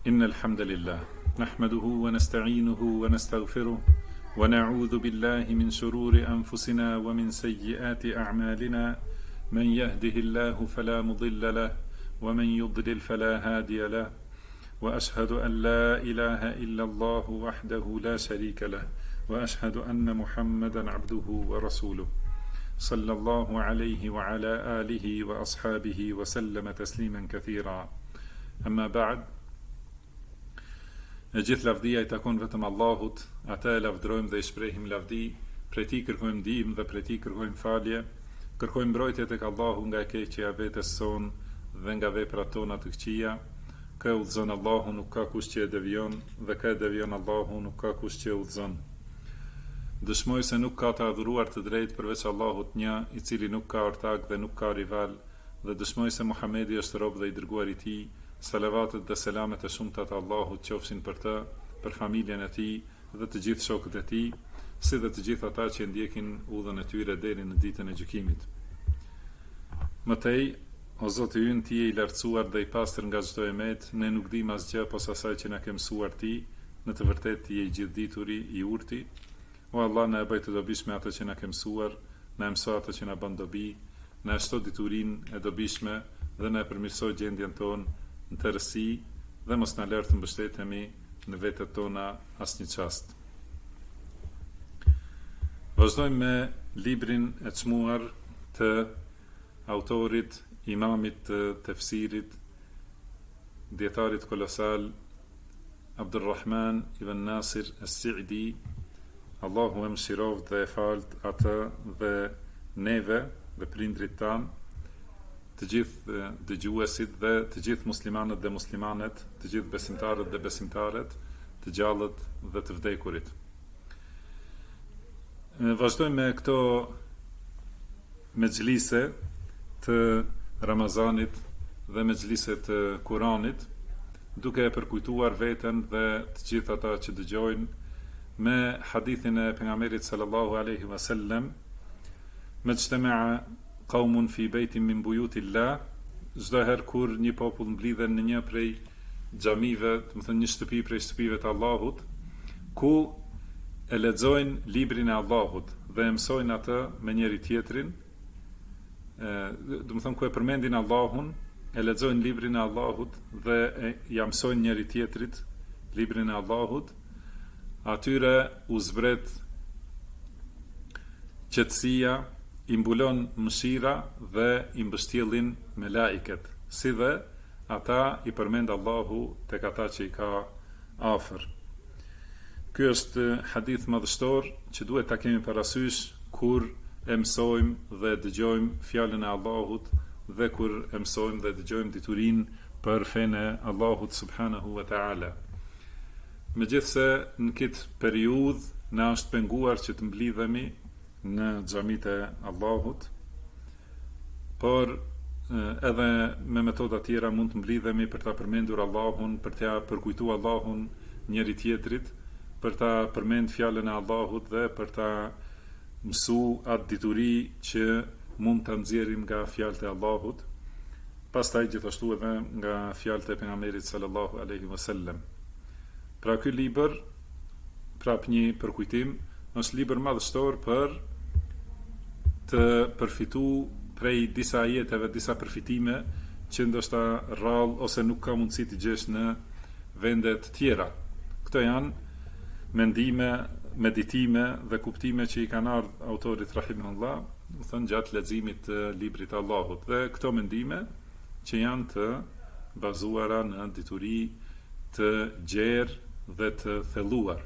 إن الحمد لله نحمده ونستعينه ونستغفره ونعوذ بالله من شرور أنفسنا ومن سيئات أعمالنا من يهده الله فلا مضل له ومن يضلل فلا هادي له وأشهد أن لا إله إلا الله وحده لا شريك له وأشهد أن محمدا عبده ورسوله صلى الله عليه وعلى آله وأصحابه وسلم تسليما كثيرا أما بعد. E gjithë lavdia I takon vetëm Allahut, ata e lavdrojmë dhe I shprehim lavdi, prej Tij kërkojmë ndihmë dhe prej Tij kërkojmë falje, kërkojmë mbrojtje tek Allahu nga e keqja e vetes son dhe nga veprat tona të këqija. Kë udhëzon Allahu nuk ka kush që e devion, dhe kë e devion Allahu nuk ka kush që e udhëzon. Dëshmoj se nuk ka të adhuruar të drejtë përveç Allahut një, I cili nuk ka ortak dhe nuk ka rival, dhe dëshmoj se Muhamedi është rob dhe I dërguar I Tij. Salavatet dhe selamet e shumta të Allahut qofshin për të, për familjen e tij dhe të gjithë shokët e tij, si dhe të gjithë ata që ndjekin udhën e tyre deri në ditën e gjykimit. Mëtej, o Zoti ynë, Ti je I lartësuar dhe I pastër nga çdo emet, ne nuk dim asgjë posa asaj që na ke mësuar Ti, në të vërtetë Ti je I gjithdituri, I urti. O Allah, na e bëj të dobishme atë që na ke mësuar, na mëso atë që na bën dobi, na shto diturinë e dobishme dhe na përmirësoj gjendjen tonë në tërësi dhe mos na lër të mbështetemi në vetët tona asnjë çast. Vazhdojmë me librin e çmuar të autorit, imamit të tefsirit, dietarit kolosal Abdulrahman ibn Nasir as-Sa'di. Allahu e mëshiroft dhe e falt atë dhe neve dhe prindrit tanë, të gjithë dëgjuesit dhe të gjithë muslimanët dhe muslimanet, të gjithë besimtarët dhe besimtaret, të gjallët dhe të vdekurit. Vazhdojmë me këto mexhlise të Ramazanit dhe mexhlise të Kuranit, duke e përkujtuar veten dhe të gjithë ata që dëgjojnë me hadithin e pejgamberit sallallahu alaihi wasallam, majtama'a qaumun fi bejtin min bujutillah, çdo herë kur një popull mblidhen në një prej xhamive, do të thënë një shtëpi prej shtëpive të Allahut, ku e lexojnë librin e Allahut dhe e mësojnë atë me njëri tjetrin, do të thënë ku e përmendin Allahun, e lexojnë librin e Allahut dhe ja mësojnë njëri tjetrit librin e Allahut, atyre u zbret qetësia, I mbulon mëshira dhe I mbështjellin me laiket, si dhe ata I përmend Allahu tek ata që I ka afër. Ky është hadith madhështor që duhet ta kemi parasysh kur e mësojmë dhe dëgjojmë fjalën e Allahut dhe kur e mësojmë dhe dëgjojmë diturinë për fenë e Allahut subhanahu wa taala. Megjithse në këtë periudhë na është penguar që të mblidhemi në xhamit e Allahut, por edhe me metoda tjera mund të mblidhemi për ta përmendur Allahun, për ta përkujtuar Allahun njëri tjetrit, për ta përmend fjalën e Allahut dhe për ta mësu atë dituri që mund ta nxjerrim nga fjalët e Allahut, pastaj gjithashtu edhe nga fjalët e pejgamberit sallallahu alaihi wasallam. Pra ky libër, prap një përkujtim, është libër madhështor për të përfitu prej disa jetëve, disa përfitime që ndoshta rrallë ose nuk ka mundësi të gjesh në vendet tjera. Këto janë mendime, meditime dhe kuptime që I kanë ardhur autorit rahimahullah, do thënë gjatë leximit të librit të Allahut, dhe këto mendime që janë të bazuara në dituri të gjerë dhe të thelluar.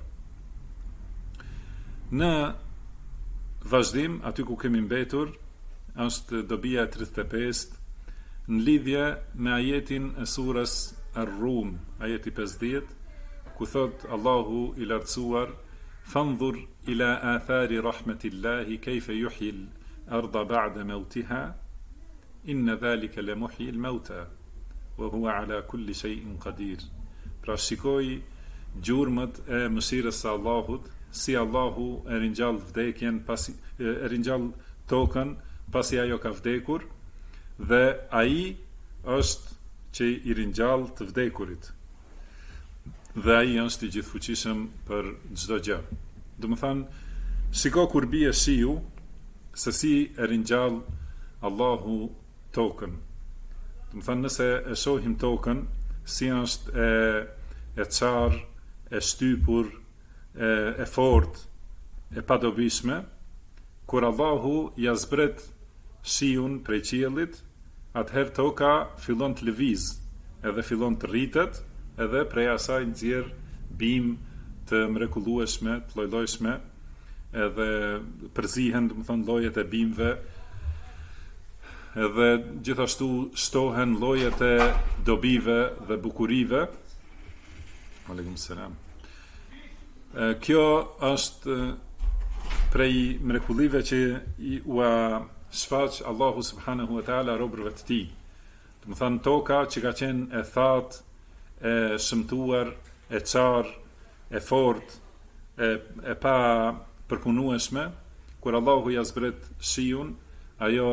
Në vazhdim, aty ku kemi mbetur, është dobia e 35 në lidhje me ajetin e surës Ar-Rum, ajeti 50, ku thot Allahu I lartësuar: "Fanzur ila athari rahmetillahi kayfa yuhyi al-ardha ba'da mawtiha, inna dhalika la muhyi al-mauta, wa huwa ala kulli shay'in qadir." Pra shikoj gjurmët e mëshirës së Allahut, si Allahu e ringjall vdekjen, pasi e ringjall tokën pasi ajo ka vdekur, dhe ai është që I ringjall të vdekurit. dhe ai është i gjithfuqishëm për çdo gjë. Do të thënë, shiko kur bie shiu, se si e ringjall Allahu tokën. Do të thënë, nëse e shohim tokën, si është e qarë, e shtypur, e fort, e padobishme, kur Allahu ja zbret shiun prej qiellit, atëherë toka fillon të lëviz, edhe fillon të rritet, edhe prej asaj nxjerr bim të mrekullueshme, të lloj-llojshme, edhe përzihen, do të thonë, llojet e bimëve, edhe gjithashtu shtohen llojet e dobive dhe bukurive. Aleikum selam. Kjo është prej mrekullive që ua shfaq Allahu subhanahu wa taala robërve të tij. Do të thonë, toka që ka qenë e thatë, e shëmtuar, e qarë, e fort, e pa përpunueshme, kur Allahu ja zbret shiun, ajo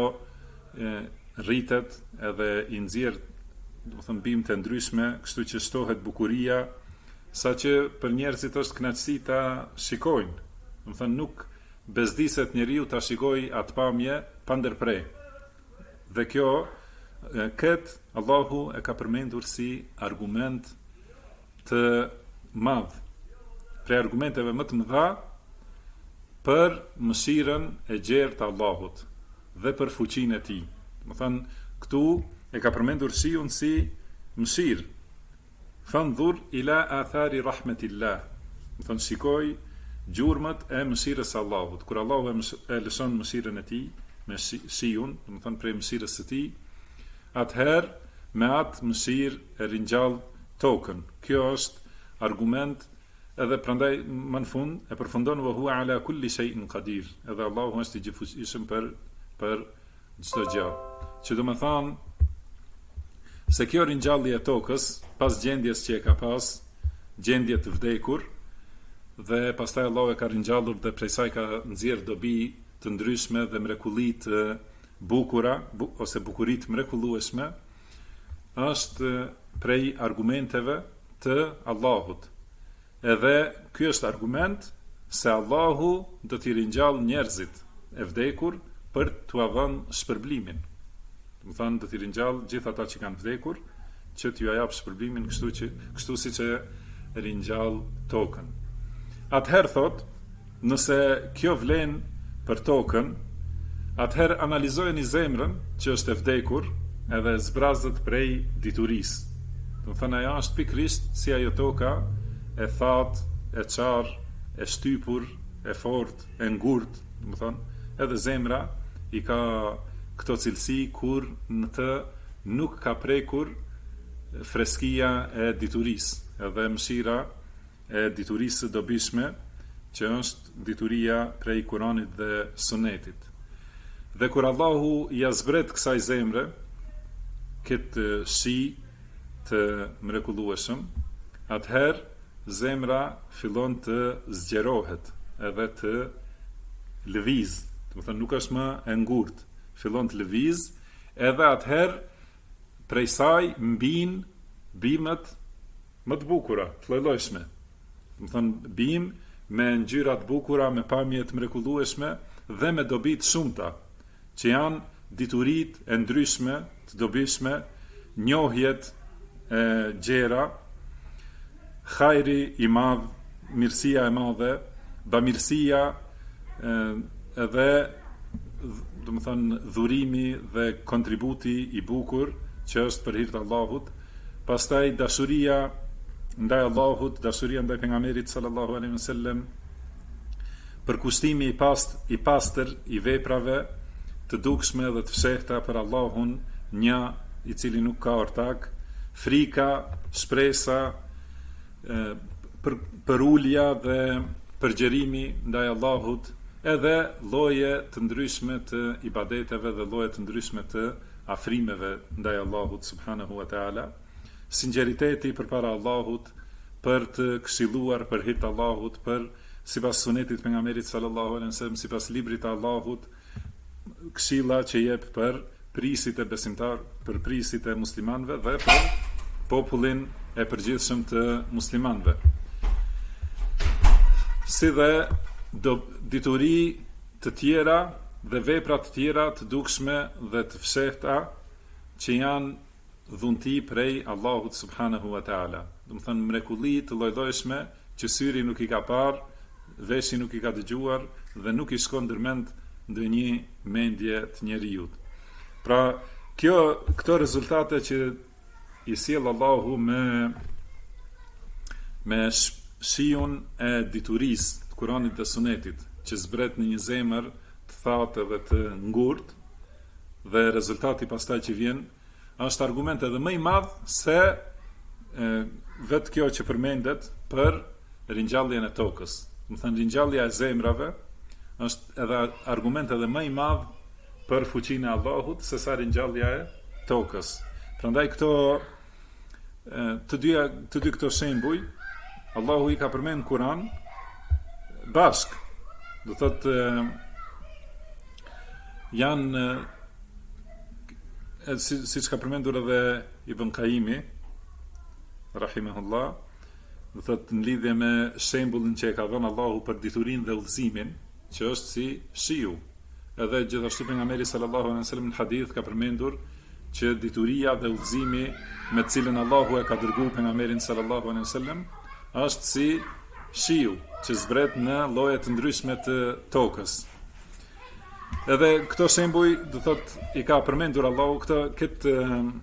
rritet edhe i nxjerr, do të thënë, bimë të ndryshme, kështu që shtohet bukuria, saqë për njerëzit është kënaqësi ta shikojnë. Do të thënë, nuk bezdiset njeriu ta shikojë atë pamje pa ndërprej. Dhe këtë Allahu e ka përmendur si argument të madh, prej argumenteve më të mëdha për mëshirën e gjerë të Allahut dhe për fuqinë e tij. Do të thënë, këtu e ka përmendur shiun si mëshirë. Fandhur ila athari rahmetillah. Do të thënë, shikoj gjurmët e mëshirës së Allahut. Kur Allahu e lëshon mëshirën e tij me shiun, do të thënë prej mëshirës së tij, atëherë me atë mëshirë e ringjall tokën. Kjo është argument, edhe prandaj më në fund e përfundon wa huwa ala kulli shay'in qadir. Edhe Allahu është i gjithfuqishëm për çdo gjë. Që do të thonë se kjo ringjallje e tokës, pas gjendjes që e ka pas, gjendje të vdekur, dhe pastaj Allahu e ka ringjallur dhe prej saj ka nxjerr dobi të ndryshme dhe mrekulli të bukura, ose bukurit mrekullueshme, është prej argumenteve të Allahut. Edhe ky është argument se Allahu do t'i ringjall njerëzit e vdekur për t'u dhënë shpërblimin. Do të thonë, do t'i ringjall gjithë ata që kanë vdekur, që t'ju jap shpërblimin, kështu siç e ringjall tokën. Atëherë thot, nëse kjo vlen për tokën, atëherë analizojeni zemrën që është e vdekur edhe zbrazët prej diturisë. Do të thënë, ajo është pikërisht si ajo toka e thatë, e qarë, e shtypur, e fortë, e ngurtë, do të thënë, edhe zemra i ka këto cilësi kur në të nuk ka prekur freskia e diturisë, edhe mëshira e diturisë së dobishme, që është dituria prej Kuranit dhe Sunetit. Dhe kur Allahu ja zbret kësaj zemre, këtë shi të mrekullueshëm, atëherë zemra fillon të zgjerohet edhe të lëviz. Do të thënë, nuk është më e ngurtë, fillon të lëviz, edhe atëherë prej saj mbin bimët më të bukura, të lloj-llojshme. Do të thënë, bim me ngjyra të bukura, me pamje të mrekullueshme dhe me dobi të shumta, që janë diturit e ndryshme, të dobishme, njohjet e gjera, hajri i madh, mirësia e madhe, bamirësia, edhe, do të thënë, dhurimi dhe kontributi i bukur që është për hir të Allahut, pastaj dashuria ndaj Allahut, dashuria ndaj pejgamberit sallallahu alaihi wasallam, përkushtimi i pastër i veprave të dukshme dhe të fshehta për Allahun, një i cili nuk ka ortak, frika, shpresa, përulja dhe përgjerimi ndaj Allahut, edhe lloje të ndryshme të ibadeteve dhe lloje të ndryshme të afrimeve ndaj Allahut subhanahu wa taala, sinqeriteti përpara Allahut, për të këshilluar për hir të Allahut, për sipas sunetit pejgamberit sallallahu alaihi wasallam, sipas librit të Allahut, këshilla që jep për prisit e besimtar, për prisit e muslimanëve dhe për popullin e përgjithshëm të muslimanëve. Si dhe dituri të tjera dhe vepra të tjera të dukshme dhe të fshehta që janë dhunti prej Allahut subhanahu wa taala. Do të thënë mrekulli të lloj-llojshme që syri nuk i ka parë, veshi nuk i ka dëgjuar dhe nuk i shkon ndërmend ndonjë mendje të njeriu. Pra, këto rezultate që i sjell Allahu me shiun e diturisë të Kuranit dhe Sunetit, që zbret në një zemër të thatë dhe të ngurtë, dhe rezultati pastaj që vjen, është argument edhe më i madh se vetë kjo që përmendet për ringjalljen e tokës. Do të thënë ringjallja e zemrave është edhe argument edhe më i madh për fuqinë e Allahut se sa ringjallja e tokës. Prandaj të dy këto shembuj Allahu i ka përmend në Kur'an bashk. Do thotë janë siç ka përmendur edhe Ibn Qayyimi rahimahullah, do thotë në lidhje me shembullin që e ka dhënë Allahu për diturinë dhe udhëzimin, që është si shiu. Edhe gjithashtu pejgamberi sallallahu alaihi wasallam në hadith ka përmendur që dituria dhe udhëzimi me të cilën Allahu e ka dërguar pejgamberin sallallahu alaihi wasallam është si shiu që zbret në lloje të ndryshme të tokës. Edhe këto shembuj, do thot, i ka përmendur Allahu këtë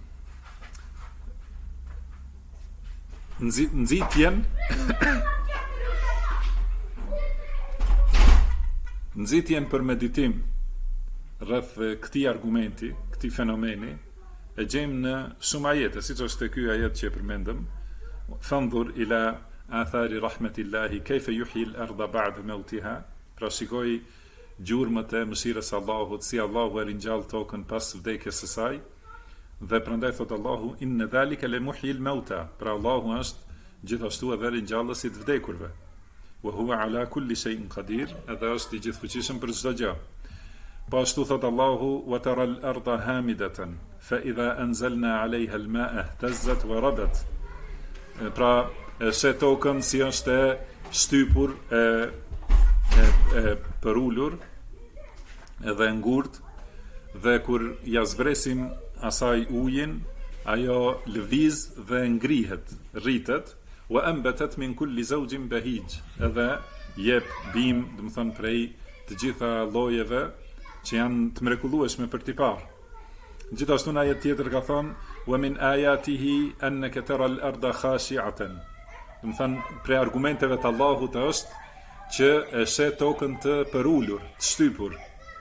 nxitjen për meditim rreth këtij argumenti, këtij fenomeni, e gjejmë në shumë ajete, siç është ky ajet që e përmendëm, "Fandhur ila athari rahmetillahi kayfa yuhyi al-ardha ba'da mawtiha", pra shikoj gjurmët e mëshirës së Allahut, si Allahu e ringjall tokën pas vdekjes së saj. Dhe prandaj thot Allahu, inna dhalika la muhyil mauta, pra Allahu është gjithashtu edhe ringjallësi i të vdekurve. Wa huwa ala kulli shay'in qadir, edhe është i gjithfuqishëm për çdo gjë. Po ashtu thot Allahu, wa tara al-ardha hamidatan, fa idha anzalna 'alayha al-ma'a ihtazzat wa rabat. Pra se tokën si është e shtypur, e përulur edhe ngurt, dhe kur ja zbresim asaj ujin, ajo lëviz dhe ngrihet, rritet, wa anbatat min kulli zawjin bahij, edhe jep bim, do të thënë prej të gjitha llojeve që janë të mrekullueshme për t'i parë. Gjithashtu në ajet tjetër ka thënë, wa min ayatihi annaka tara al-ardha khashi'atan. Do të thënë prej argumenteve të Allahut është që e shet tokën të përulur, të shtypur.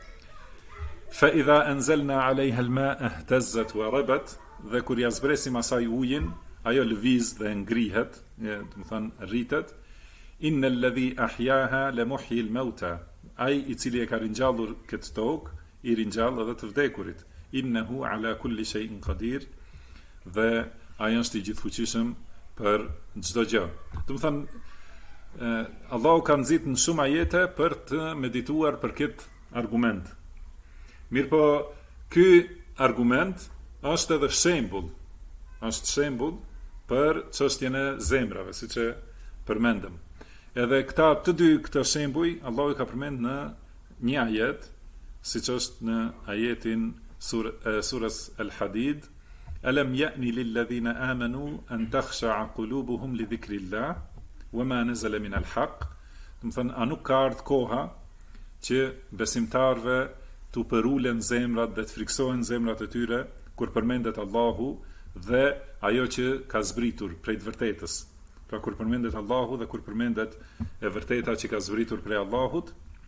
Fa idha anzalna 'alayha al-ma'a ihtazzat wa rabat, dhe kur ja zbresim asaj ujin, ajo lëviz dhe ngrihet, do të thënë rritet. Inna alladhi ahyaha la muhyi al-mauta, ai i cili e ka ringjallur këtë tokë, i ringjall edhe të vdekurit. Innahu ala kulli shay'in qadir, dhe ai është i gjithfuqishëm për çdo gjë. Do të thënë Allahu ka nxitur në shumë ajete për të medituar për këtë argument. Mirëpo ky argument është edhe shembull. Është shembull për çështjen e zemrave, siç e përmendëm. Edhe të dy këto shembuj Allahu ka përmend në një ajet, siç është në ajetin surës Al-Hadid, "Alam ya'ni lilladhina amanu an takhsha'a qulubuhum li dhikrillah wa ma nazala min al-haq." Do të thënë, a nuk ka ardhur koha që besimtarve të përulen zemrat dhe të friksohen zemrat e tyre kur përmendet Allahu dhe ajo që ka zbritur prej të vërtetës. Pra kur përmendet Allahu dhe kur përmendet e vërteta që ka zbritur prej Allahut.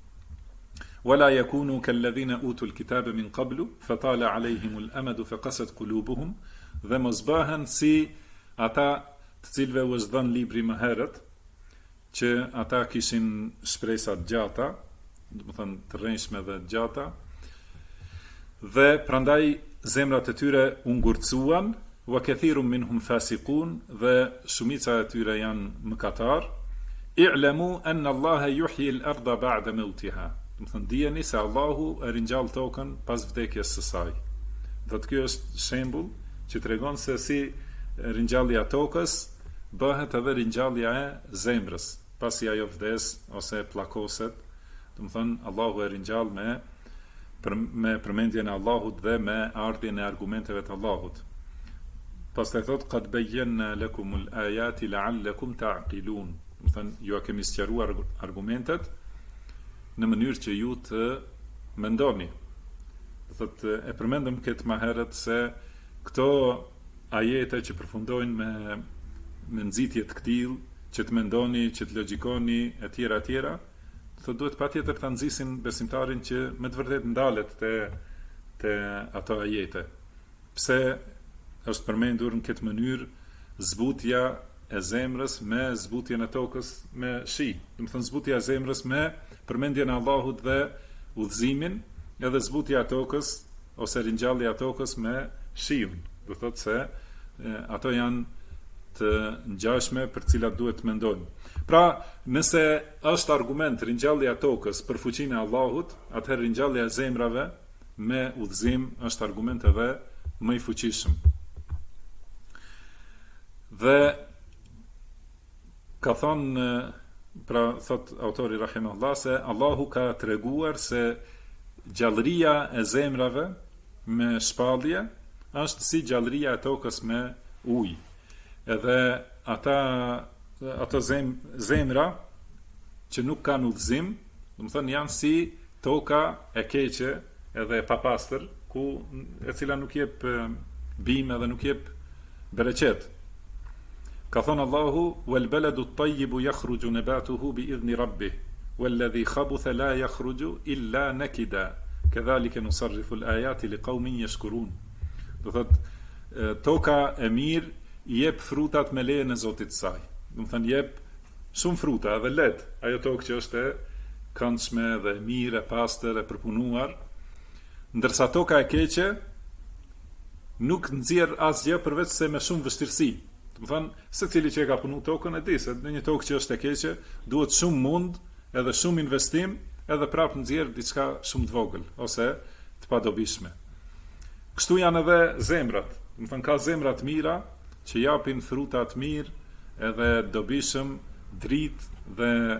"Wala yakunu kalladhina utul kitaba min qablu fatala alayhim al-amadu faqasat qulubuhum", dhe mos bëhen si ata të cilëve u është dhënë libri më herët, që ata kishin shpresa të gjata, do të thënë të rrënjshme dhe të gjata, dhe prandaj zemrat e tyre u ngurtësuan, wa kathirun minhum fasiqun, dhe shumica e tyre janë mëkatar. "I'lamu anna Allaha yuhyi al-ardha ba'da mawtiha", do të thënë dijeni se Allahu e ringjall tokën pas vdekjes së saj. Do të kjo është shembull që tregon se si ringjallja e tokës, bëhet edhe ringjallja e zemrës, pasi ajo vdes ose plakoset. Do të thonë Allahu e ringjall me përmendjen e Allahut dhe me ardhjen e argumenteve të Allahut. Pastaj thot qad bayyana lakumul ayati la'allakum ta'qilun. Do të thonë ju kemi sqaruar argumentet në mënyrë që ju të mendoni. Do thotë e përmendëm këtë më herët se këto ajete që përfundojnë me nxitje të këtill, që të mendoni, që të logjikoni etj. Thotë duhet patjetër ta nxisin besimtarin që me të vërtetë ndalet te ato ajete. Pse është përmendur në këtë mënyrë zbutja e zemrës me zbutjen e tokës me shi. Do të thonë zbutja e zemrës me përmendjen e Allahut dhe udhëzimin, edhe zbutja e tokës ose ringjallja e tokës me shiun. Do thotë se ato janë të ngjashme për cilat duhet të mendojmë. Pra, nëse është argument ringjallja e tokës për fuqinë e Allahut, atëherë ringjallja e zemrave me udhëzim është argument edhe më i fuqishëm. Dhe ka thonë, pra thot autori rahimahullah, se Allahu ka treguar se gjallëria e zemrave me shpallje është si gjallëria e tokës me ujë. Edhe ato zemra që nuk kanë udhëzim, do të thonë janë si toka e keqe edhe e papastër, e cila nuk jep bim edhe nuk jep bereqet. Ka thonë Allahu, wal baladu at-tayyibu yakhruju nabatuhu bi idhni rabbih, walladhi khabutha la yakhruju illa nakida, kadhalika nusarrifu al-ayati liqaumin yashkurun. Do thotë toka e mirë i jep frutat me lejen e Zotit të saj. Do të thënë jep shumë fruta edhe let, ajo tokë që është e këndshme dhe mirë, e pastër, e përpunuar, ndërsa toka e keqe nuk nxjerr asgjë përveç se me shumë vështirësi. Do të thënë secili që e ka punu tokën e di se në një tokë që është e keqe duhet shumë mund, edhe shumë investim, edhe prapë nxjerr diçka shumë të vogël ose të padobishme. Kështu janë edhe zemrat. Do të thënë ka zemra të mira që japin fruta të mirë, edhe dobishëm, dritë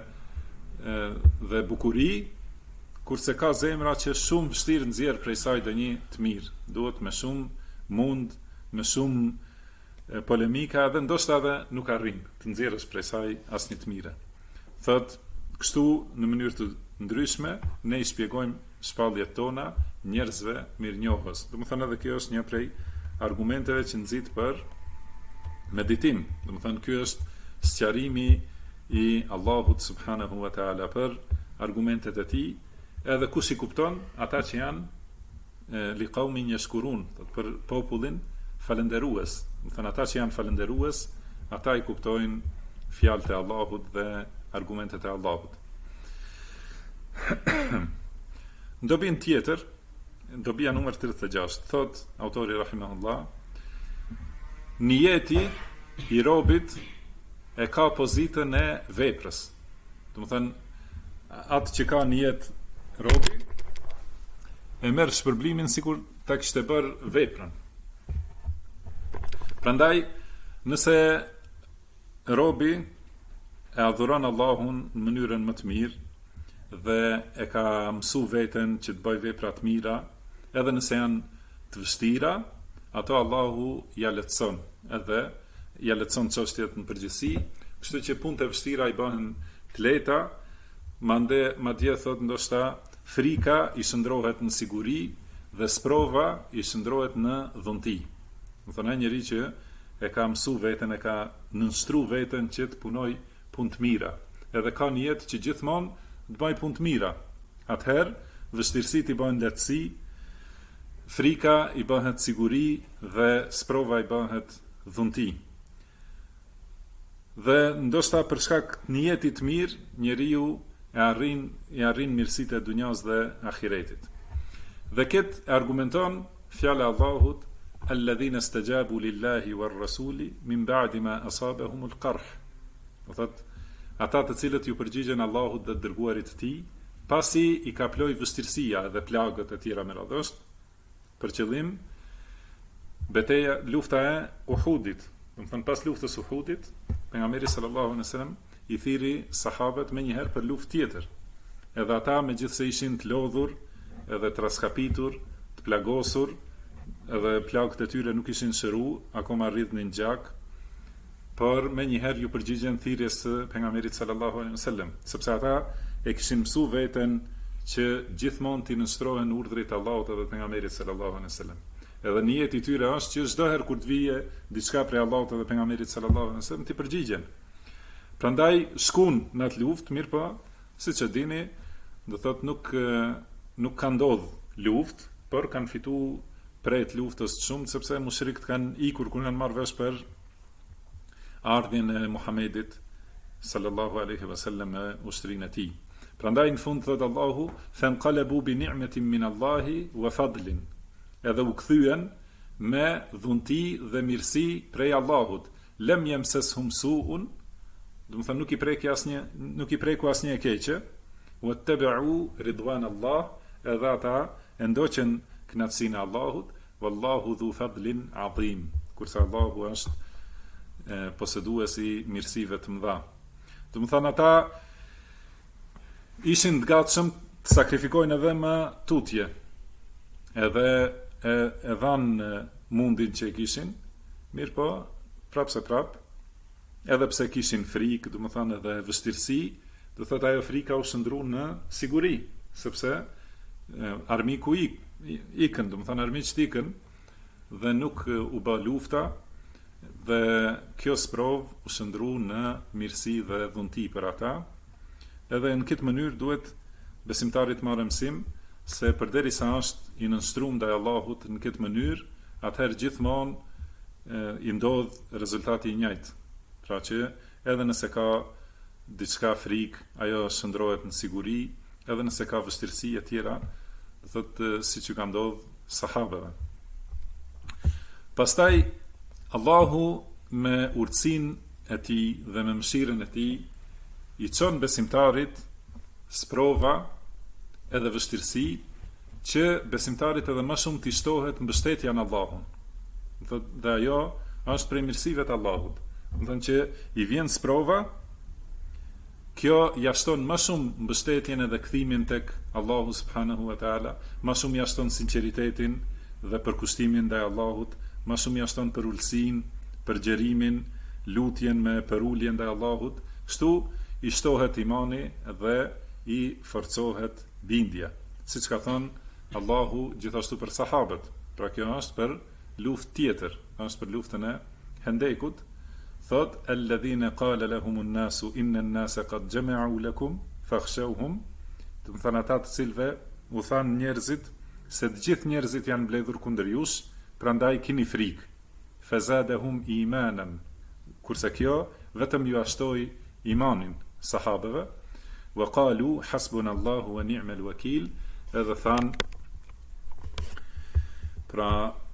dhe bukuri, kurse ka zemra që shumë vështirë nxjerr prej saj ndonjë të mirë. Duhet me shumë mund, me shumë polemika, dhe ndoshta edhe nuk arrin të nxjerrësh prej saj asnjë të mirë. Thot, kështu në mënyrë të ndryshme ne i shpjegojmë shpalljet tona njerëzve mirënjohës. Domethënë edhe kjo është një prej argumenteve që nxit për meditim. Do të thënë ky është sqarimi i Allahut subhanahu wa taala për argumentet e tij, edhe kush i kupton, ata që janë liqaumin yashkurun, për popullin falënderues. Do të thënë ata që janë falënderues, ata i kuptojnë fjalët e Allahut dhe argumentet e Allahut. Në dobin tjetër, dobia numër 36, thot autori rahimahullah, niyeti i robit e ka pozitën e veprës. Do të thënë atë që ka nijet robi e merr shpërblimin sikur ta kishte bërë veprën. Prandaj, nëse robi e adhuron Allahun në mënyrën më të mirë dhe e ka mësu veten që të bëj vepra të mira, edhe nëse janë të vështira, ato Allahu ja lehtëson, edhe ja lehtëson çështjet në përgjithësi, kështu që punët e vështira i bëhen të lehta, madje thot ndoshta frika i shndrohet në siguri dhe sprova i shndrohet në dhunti. Do thonë njëri që e ka mësu veten, e ka nënshtru veten që të punoj punë të mira, edhe ka një jetë që gjithmonë të bëj punë të mira. Atëherë vështirësitë i bëhen lehtësi, frika i bëhet siguri dhe sprova i bëhet dhunti. Dhe ndoshta për shkak të niyetit të mirë, njeriu i arrin mirësitë e dunjas dhe ahiretit. Dhe këtë argumenton fjala e Allahut, alladhina istajabu lillahi war rasuli min ba'di ma asabahum al-qarh. Do thotë ata të cilët ju përgjigjen Allahut dhe dërguarit të tij, pasi i ka ploj vështirësia dhe plagët e tjera me radhë, për qëllim betejë lufta e Uhudit, Do të thënë pas luftës Uhudit, pejgamberi sallallahu alaihi wasallam i thiri sahabët më një herë për luftë tjetër. Edhe ata megjithse ishin të lodhur, edhe të raskapitur, të plagosur, edhe plagët e tyre nuk ishin shëru, akoma rridhnin gjak, por me njëherë ju përgjigjen thirrjes së pejgamberit sallallahu alaihi wasallam, sepse ata e kishin mësuar veten që gjithmonë t'i nënshtrohen urdhrit të Allahut edhe pejgamberit sallallahu alaihi wasallam. Edhe niyeti i tyre është që çdo herë kur të vije diçka prej Allahut edhe pejgamberit sallallahu alaihi wasallam t'i përgjigjen. Prandaj shkun në atë luftë, mirë po, siç e dini, do thotë nuk ka ndodh luftë, por kanë fituar prej të luftës shumë, sepse mushrikët kanë ikur kur kanë marrë vesh për ardhjen e Muhamedit sallallahu alaihi wasallam me ushtrinë e tij. Prandaj në fund thot Allahu, "Fanqalabu bi ni'matin min Allahi wa fadlin." Edhe u kthyen me dhunti dhe mirësi prej Allahut. Lem yamsashum su'un, do të thonë nuk i preku asnjë e keqe, wattabi'u ridwan Allah, edhe ata e ndoqën kënaqësinë e Allahut, wallahu dhu fadlin adhim, kurse Allahu është posedues i mirësive të mëdha. Do të thonë ata ishin të gatshëm të sakrifikojnë edhe më tutje, edhe e dhanë mundin që e kishin, mirë po, prap, edhe pse kishin frikë, do të thonë edhe vështirësi, do thotë ajo frika u shndru në siguri, sepse armiku ikën, do të thonë armiqt ikën dhe nuk u bë lufta, dhe kjo sprov u shndru në mirësi dhe dhunti për ata. Edhe në këtë mënyrë duhet besimtarit marrë mësim se përderisa është i nënshtruar ndaj Allahut në këtë mënyrë, atëherë gjithmonë i ndodh rezultati i njëjtë. Pra që edhe nëse ka diçka frikë, ajo shndrohet në siguri, edhe nëse ka vështirësi e tjera, do thotë siç u ka ndodhur sahabeve. Pastaj Allahu me urtësinë e tij dhe me mëshirën e tij i çon besimtarit sprova edhe vështirësi që besimtarit edhe më shumë t'i shtohet mbështetja në Allahun. Dhe ajo është prej mirësive të Allahut. Do thënë që i vjen sprova, kjo ja shton më shumë mbështetjen edhe kthimin tek Allahu subhanahu wa taala, më shumë ja shton sinqeritetin dhe përkushtimin ndaj Allahut, më shumë ja shton për ulësinë, për gjerimin, lutjen me përulje ndaj Allahut. Kështu i shtohet imani dhe i forcohet bindja. Siç ka thënë Allahu gjithashtu për sahabët. Pra kjo është për luftë tjetër, është për luftën e Hendekut. Thot alladhina qala lahum an-nasu inna an-nasa qad jama'u lakum fakhshawhum. Do të thonë ata të cilëve u thanë njerëzit se të gjithë njerëzit janë mbledhur kundër jush, prandaj keni frikë. Fazadahum imanan. Kurse kjo vetëm ju ashtoi imanin sahabëve. Wa qalu hasbunallahu wa ni'mal wakeel. Edhe thanë pra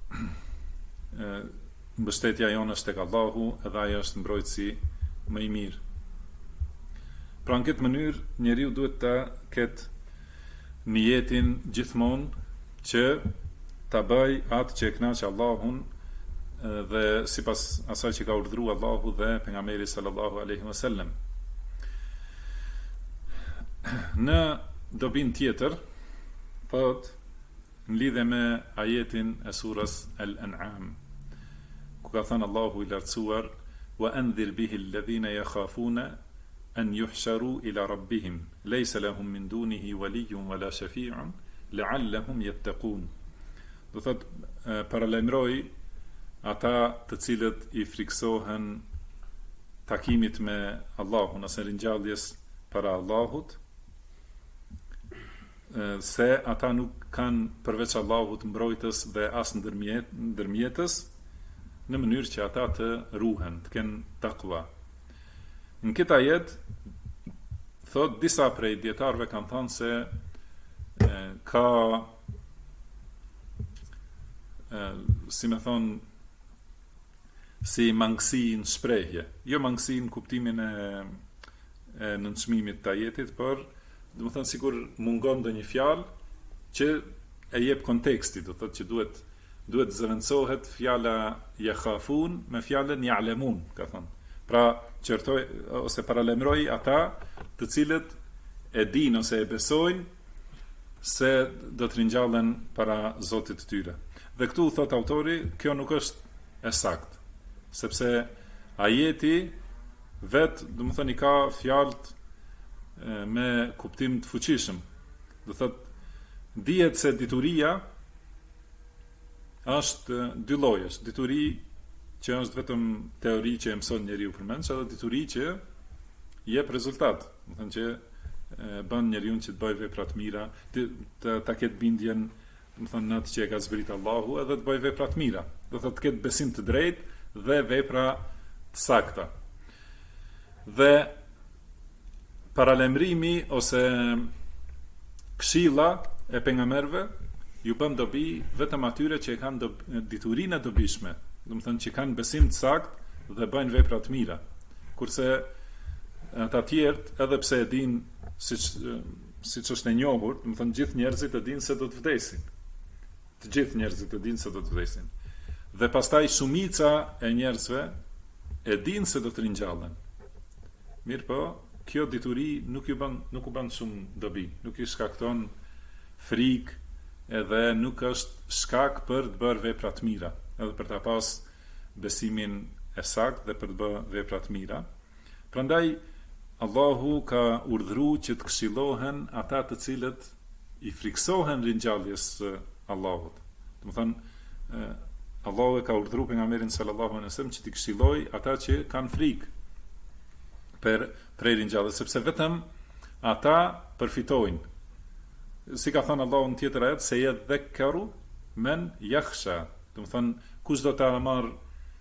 mbështetja jonë është tek Allahu, edhe ai është mbrojtësi më i mirë. Pra në këtë mënyrë njeriu duhet të ketë niyetin gjithmonë që ta bëj atë që e kënaq Allahun dhe sipas asaj që ka urdhëruar Allahu dhe pejgamberi sallallahu alaihi wasallam. Në dobin tjetër thot në lidhje me ajetin e surës Al-An'am, ku ka thënë Allahu i lartësuar: "Wa anzir bihi alladhina yakhafuna an yuhsharu ila rabbihim laysa lahum min dunihi waliyyun wala shafi'un la'allahum yattaqun." Do thot paralajmëroj ata të cilët i friksohen takimit me Allahun ose ringjalljes para Allahut, se ata nuk kanë përveç Allahut mbrojtës dhe as ndërmjetës, në mënyrë që ata të ruhen, të kenë takva. Në këtë ajet thot disa prej dietarëve kanë thënë se ka si me thonë si mangësi në shprehje, jo mangësi në kuptimin e nënçmimit të ajetit, por do të thonë sikur mungon ndonjë fjalë që e jep konteksti, do thotë që duhet zëvendësohet fjala yakhafun me fjalën ya'lamun, ka thënë. Pra qertoj ose paralemroj ata të cilët e dinë ose e besojnë se do të ringjallen para Zotit të tyre. Dhe këtu thot autori, kjo nuk është e saktë, sepse ajeti vet, do të thoni, ka fjalët me kuptim të fuqishëm. Do thot, dihet se dituria është dy llojesh, dituri që është vetëm teori që e mëson njeriu përmend, edhe dituri që jep rezultat, do thënë që bën njeriu që të bëjë vepra të mira, ta ketë bindjen, do thënë në atë që e ka zbrit Allahu, edhe të bëjë vepra të mira, do thënë të ketë besim të drejtë dhe vepra të sakta. Dhe paralemrimi ose këshilla e pejgamberëve ju bën dobi vetëm atyre që e kanë diturinë e dobishme, do të thënë që kanë besim të saktë dhe bëjnë vepra të mira. Kurse ata tjerë, edhe pse e dinë siç është e njohur, do të thënë gjithë njerëzit e dinë se do të vdesin. Të gjithë njerëzit e dinë se do të vdesin. Dhe pastaj shumica e njerëzve e dinë se do të ringjallen. Mirë po, kjo dituri nuk u bën shumë dobi, nuk i shkakton frikë, edhe nuk është shkak për të bërë vepra të mira, edhe për ta pas besimin e saktë dhe për të bërë vepra të mira. Prandaj Allahu ka urdhëruar që të këshillohen ata të cilët i friksohen ringjalljes së Allahut. Do të thonë, Allahu e ka urdhëruar pejgamberin sallallahu alaihi wasallam që të këshillojë ata që kanë frikë për prej ringjalljes, sepse vetëm ata përfitojnë. Si ka thënë Allahu në tjetër ajet, se yadhakkaru men yakhsha. Do të thonë, kush do ta marr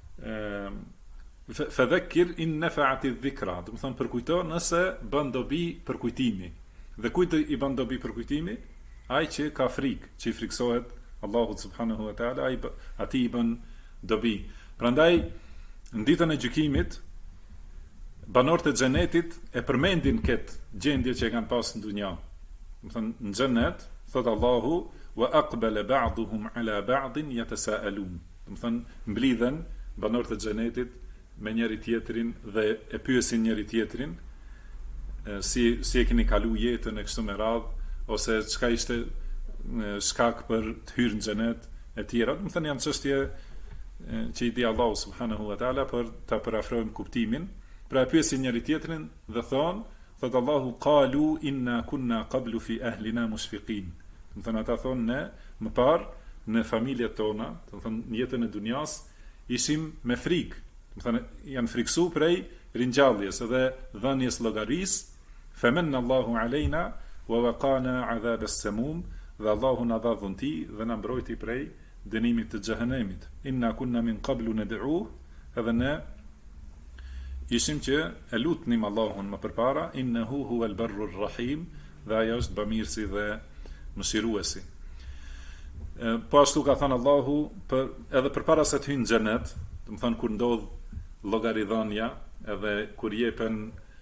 fadhakkir in nafa'ati dhikra. Do të thonë, përkujto nëse bën dobi përkujtimi. Dhe kujt i bën dobi përkujtimi? Ai që ka frikë, që i friksohet Allahu subhanahu wa taala, atij i bën dobi. Prandaj në ditën e gjykimit banorët e xhenetit e përmendin këtë gjendje që e kanë pasur në dunjë. Do thënë, në xhenet thot Allahu wa aqbala ba'dhum ala ba'din yatasaalun. Do thënë, mblidhen banorët e xhenetit me njëri tjetrin dhe e pyesin njëri tjetrin si e keni kalu jetën e kështu me radhë, ose çka ishte shkak për të hyrë në xhenet e tjera. Do thënë, janë çështje që i di Allahu subhanahu wa taala për ta parafrojmë kuptimin. Pra e pyesin njëri tjetrin dhe thot Allahu, qalu inna kunna qablu fi ahlina mushfiqin. Do thënë, ata thonë, ne më parë në familjet tona, do thënë në jetën e dunjas, ishim me frikë. Do thënë, janë friksu prej ringjalljes edhe dhënies llogarisë. Famanna Allahu alejna wa waqana adhab as-samum. Dhe Allahu na dha dhunti dhe na mbrojti prej dënimit të xhehenemit. Inna kunna min qablu nad'u, edhe ne ishim që e lutnim Allahun më përpara, innehu huwal barrur rahim, dhe ajo është bamirësi dhe mëshiruesi. Po ashtu ka thënë Allahu, edhe përpara se të hyjnë në xhenet, do të thonë kur ndodh llogaridhënia, edhe kur jepen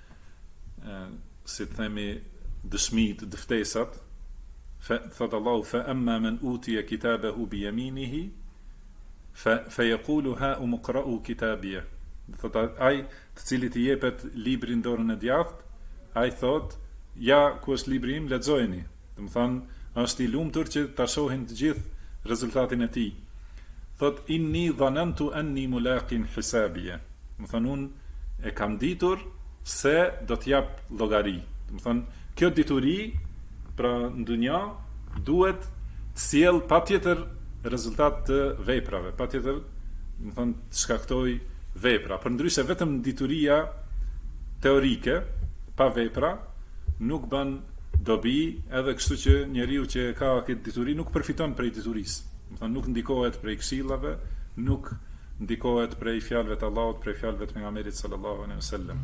si të themi dëshmit, dëftesat, thot Allahu, fa amma man utiya kitabahu bi yaminihi fa yaqulu ha umqra'u kitabiyah. Thot ai të cilit i jepet libri në dorën e djathtë, ai thot, ja ku është libri im, lexojeni. Do të thonë, është i lumtur që ta shohin të gjithë rezultatin e tij. Thot, inni dhanantu anni mulaqin hisabiya. Do thonë, unë e kam ditur se do të jap llogari. Do thonë, kjo dituri pra në dunja duhet të sjell patjetër rezultat të veprave, patjetër, do thonë, të shkaktoj vepra. Përndryshe vetëm dituria teorike pa vepra nuk bën dobi, edhe kështu që njeriu që ka këtë dituri nuk përfiton prej diturisë. Do thonë, nuk ndikohet prej këshillave, nuk ndikohet prej fjalëve të Allahut, prej fjalëve të pejgamberit sallallahu alaihi wasallam.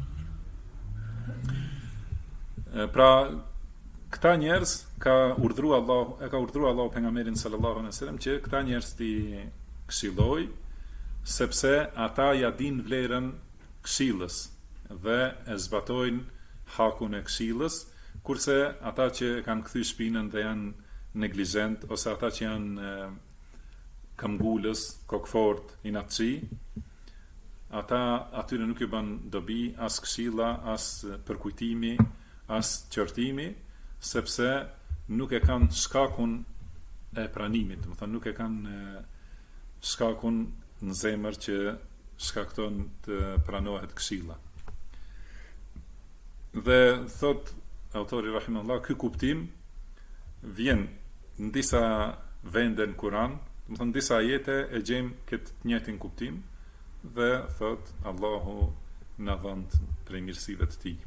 Pra këta njerëz ka urdhëruar Allahu pejgamberin sallallahu alaihi wasallam që këta njerëz ti këshilloj, sepse ata ja din vlerën këshillës dhe e zbatojnë hakun e këshillës, kurse ata që kanë kthy shpinën dhe janë neglizhent, ose ata që janë këmbgulës, kokfort, inatçi, ata atyre nuk i bën dobi as këshilla, as përkujtimi, as qortimi, sepse nuk e kanë shkakun e pranimit, do të thonë nuk e kanë shkakun në zemër që shkakton të pranohet këshilla. Dhe thot autori rahimahullah, ky kuptim vjen në disa vende në Kur'an, do të thonë disa ajete e gjejmë këtë të njëjtin kuptim dhe thot Allahu na dhënë prej mirësive të tij.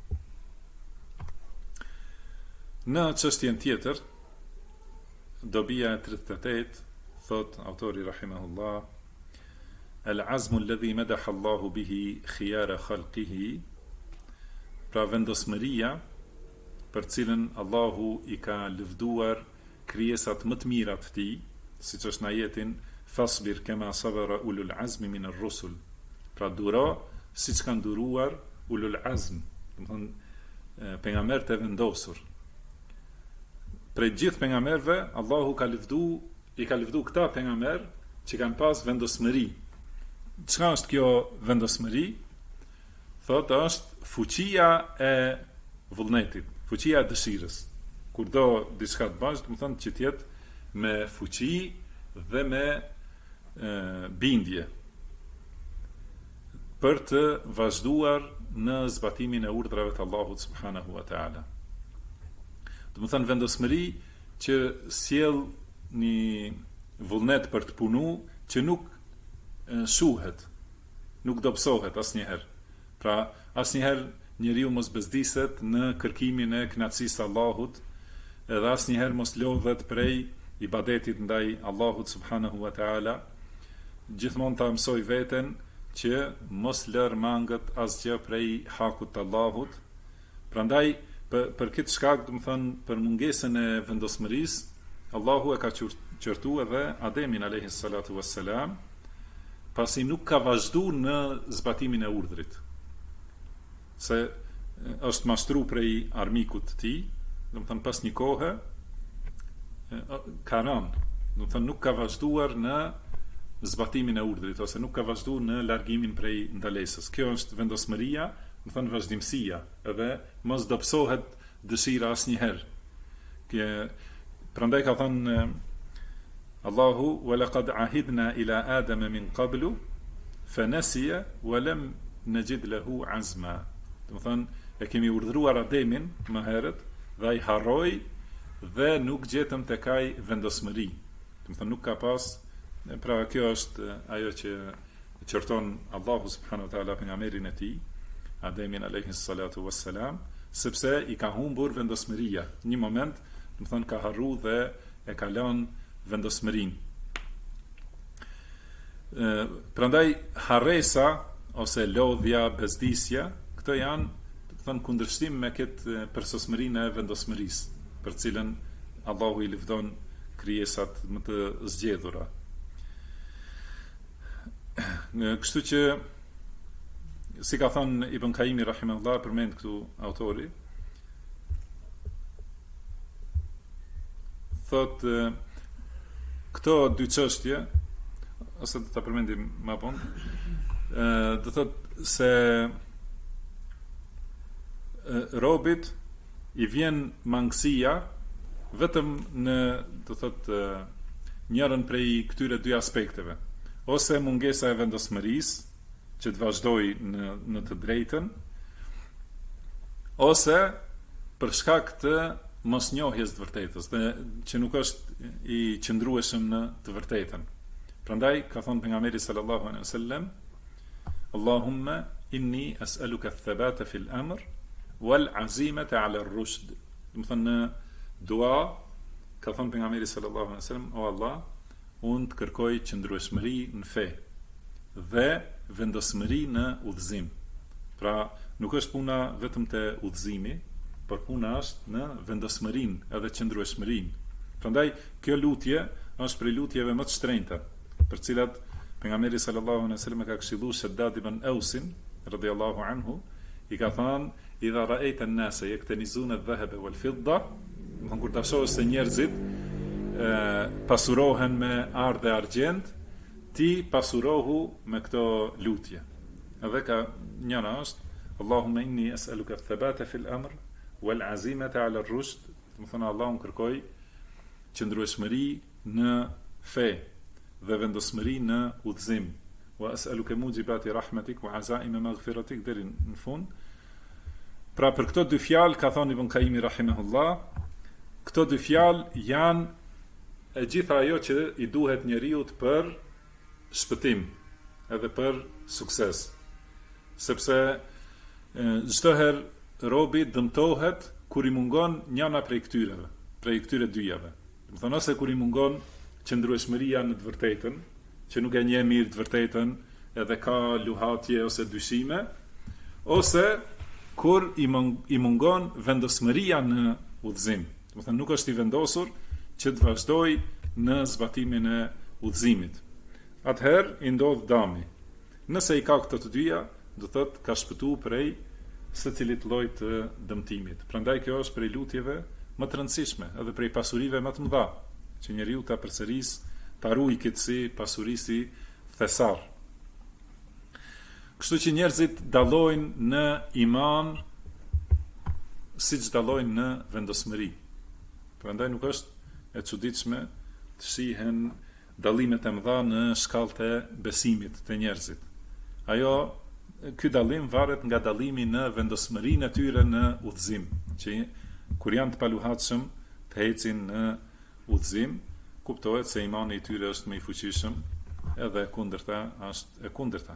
Në çështjen tjetër, dobia e 38, thot autori rahimahullah, al-azmu alladhi madaha Allahu bihi khiyara khalqihi, pra vendosmëria për cilën Allahu i ka lëvduar krijesat më të mira të tij, siç është në ajetin fasbir kama sabara ulul azmi min ar-rusul, pra duro siç kanë duruar ulul azm, do të thonë pejgamberët e vendosur. Prej gjithë pejgamberëve Allahu i ka lëvdu këta pejgamber që kanë pas vendosmëri. Çka është kjo vendosmëri? Thotë është fuqia e vullnetit, fuqia e dëshirës. Kur do diçka të bash, do të thonë që të jetë me fuqi dhe me bindje për të vazhduar në zbatimin e urdhrave të Allahut subhanahu wa taala. Do të thonë vendosmëri që sjell një vullnet për të punu që nuk shuhet, nuk dobësohet asnjëherë. Pra asnjëherë njeriu mos bezdiset në kërkimin e kënaqësisë së Allahut, edhe asnjëherë mos lodhet prej ibadetit ndaj Allahut subhanahu wa taala. Gjithmonë ta mësoj veten që mos lër mangët asgjë prej hakut të Allahut. Prandaj për këtë shkak, do të thonë për mungesën e vendosmërisë, Allahu e ka qortu edhe Ademin alayhi salatu wassalam, pasi nuk ka vazhduar në zbatimin e urdhrit. Se është mashtru prej armikut të tij, do të thonë pas një kohe ka rënë, do të thonë nuk ka vazhduar në zbatimin e urdhrit ose nuk ka vazhduar në largimin prej ndalesës. Kjo është vendosmëria, do të thonë vazhdimësia, edhe mos dobësohet dëshira asnjëherë. Prandaj ka thënë Allahu, wa laqad ahidna ila Adama min qablu fanasiya wa lam najid lahu azma. Do të thonë e kemi urdhëruar Ademin më herët dhe ai harroi dhe nuk gjetëm tek ai vendosmëri. Do të thonë nuk ka pas. Pra kjo është ajo që qorton Allahu subhanahu wa taala pejgamberin e tij, Ademin alayhi salatu wassalam, sepse i ka humbur vendosmëria. Një moment, do të thonë ka harru dhe e ka lënë vendosmërinë. Prandaj harresa ose lodhja, bezdisja, këto janë, do të thonë kundërshtim me këtë përsosmërinë e vendosmërisë, për cilën Allahu i lëvdon krijesat më të zgjedhura. Kështu që si ka thënë Ibn Kaimi rahimahullah, përmend këtu autori, thot këto dy çështje, ose do ta përmendim më vonë, do thot se robit i vjen mangësia vetëm në, do thot, njërën prej këtyre dy aspekteve, ose mungesa e vendosmërisë që të vazhdoj në të drejtën, ose për shkak të mosnjohjes të vërtetës, dhe që nuk është i qëndrueshëm në të vërtetën. Prandaj ka thënë pejgamberi sallallahu alaihi wasallam, Allahumma inni as'aluka ath-thabata fil amr wal azimata ala ar-rushd. Do të thonë në dua ka thënë pejgamberi sallallahu alaihi wasallam, o Allah, unë të kërkoj qëndrueshmëri në fe dhe vendosmëri në udhëzim. Pra, nuk është puna vetëm te udhëzimi, por puna është në vendosmërinë edhe qëndrueshmërinë. Prandaj kjo lutje është prej lutjeve më të shtrenjta, për cilat pejgamberi sallallahu alaihi wasallam ka këshilluar Shaddad ibn Ausin radhiyallahu anhu, i ka thënë idha ra'aita an-nasa yaktanizuna adh-dhahaba wal-fidda, kur ta shohësh se njerëzit pasurohen me arë dhe argjend, ti pasurohu me këto lutje. Edhe ka njëra është Allahumma inni es'aluka thabata fil amr wal azimata ala ar-rushd, do të thonë Allahun kërkoj qëndrueshmëri në fe dhe vendosmëri në udhëzim. Wa es'aluka mujibati rahmatik wa azaima maghfiratik deri në fund. Pra për këto dy fjalë ka thënë Ibn Qayyim rahimahullah, këto dy fjalë janë e gjitha ajo që i duhet njeriu për shpëtim, edhe për sukses. Sepse çdo herë robi dëmtohet kur i mungon njëna prej këtyre dyjave. Do të thonë ose kur i mungon qëndrueshmëria në të vërtetën, që nuk e njeh mirë të vërtetën, edhe ka luhatje ose dyshime, ose kur i mungon vendosmëria në udhëzim. Do të thonë nuk është i vendosur që të vazhdoj në zbatimin e udhëzimit. Atëherë i ndodh dami. Nëse i ka këto të dyja, do thotë ka shpëtuar prej secilit lloj të dëmtimit. Prandaj kjo është prej lutjeve më të rëndësishme, edhe prej pasurive më të mëdha, që njeriu ta përsëris, ta ruaj këtë si pasurisi thesar. Kështu që njerëzit dallojnë në iman siç dallojnë në vendosmëri. Prandaj nuk është e çuditshme të shihen dallimet e mëdha në shkallët e besimit të njerëzit. Ky dallim varet nga dallimi në vendosmërinë e tyre në udhëzim, që kur janë të paluhatshëm të ecin në udhëzim, kuptohet se imani i tyre është më i fuqishëm, edhe kundërta është e kundërta.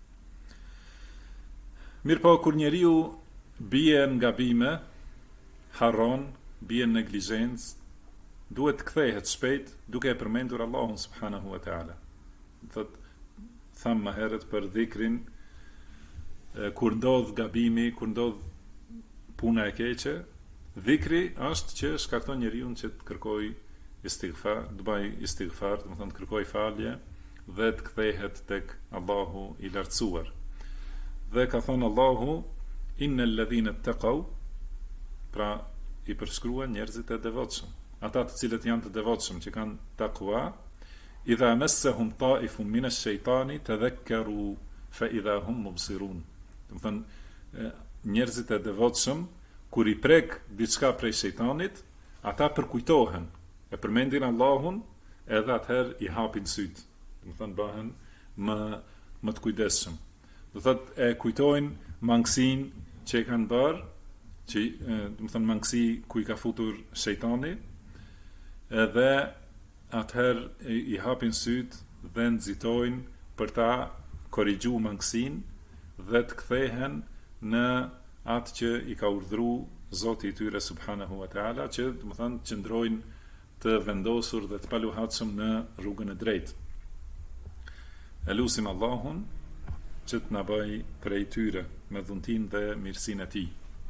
Mirpo kur njeriu bie në gabime, harron, bie në neglizhencë, duhet të kthehet shpejt duke e përmendur Allahun subhanahu wa taala. Tham më herët për dhikrin, kur ndodh gabimi, kur ndodh puna e keqe, dhikri është që shkakton njeriu që të kërkoj istighfar, të bëj istighfar, do të thonë të kërkoj falje dhe të kthehet tek Allahu i lartësuar. Dhe ka thënë Allahu, innal ladhina taqaw, pra i përshkruan njerëzit e devotshëm, ata të cilët janë të devotshëm, që kanë taqwa, idha massahum ta'ifun min ash-shaytani tadhakkaru fa idha hum mubsirun. Do të thonë njerëzit e devotshëm kur i prek diçka prej shejtanit, ata përkujtohen, e përmendin Allahun, edhe atëherë i hapin syt. Do të thonë bëhen më të kujdesshëm. Do thotë e kujtojnë mangësinë që e kanë bërë, që do të thonë mangësi ku i ka futur shejtani, edhe atëherë i hapin syt dhe nxitojnë për ta korrigju mangësinë dhe të kthehen në atë që i ka urdhëruar Zoti i tyre subhanahu wa taala, që do të thonë qëndrojnë të vendosur dhe të paluhatshëm në rrugën e drejtë. Elusim Allahun që të na bëj prej tyre me dhuntin dhe mirësinë e tij.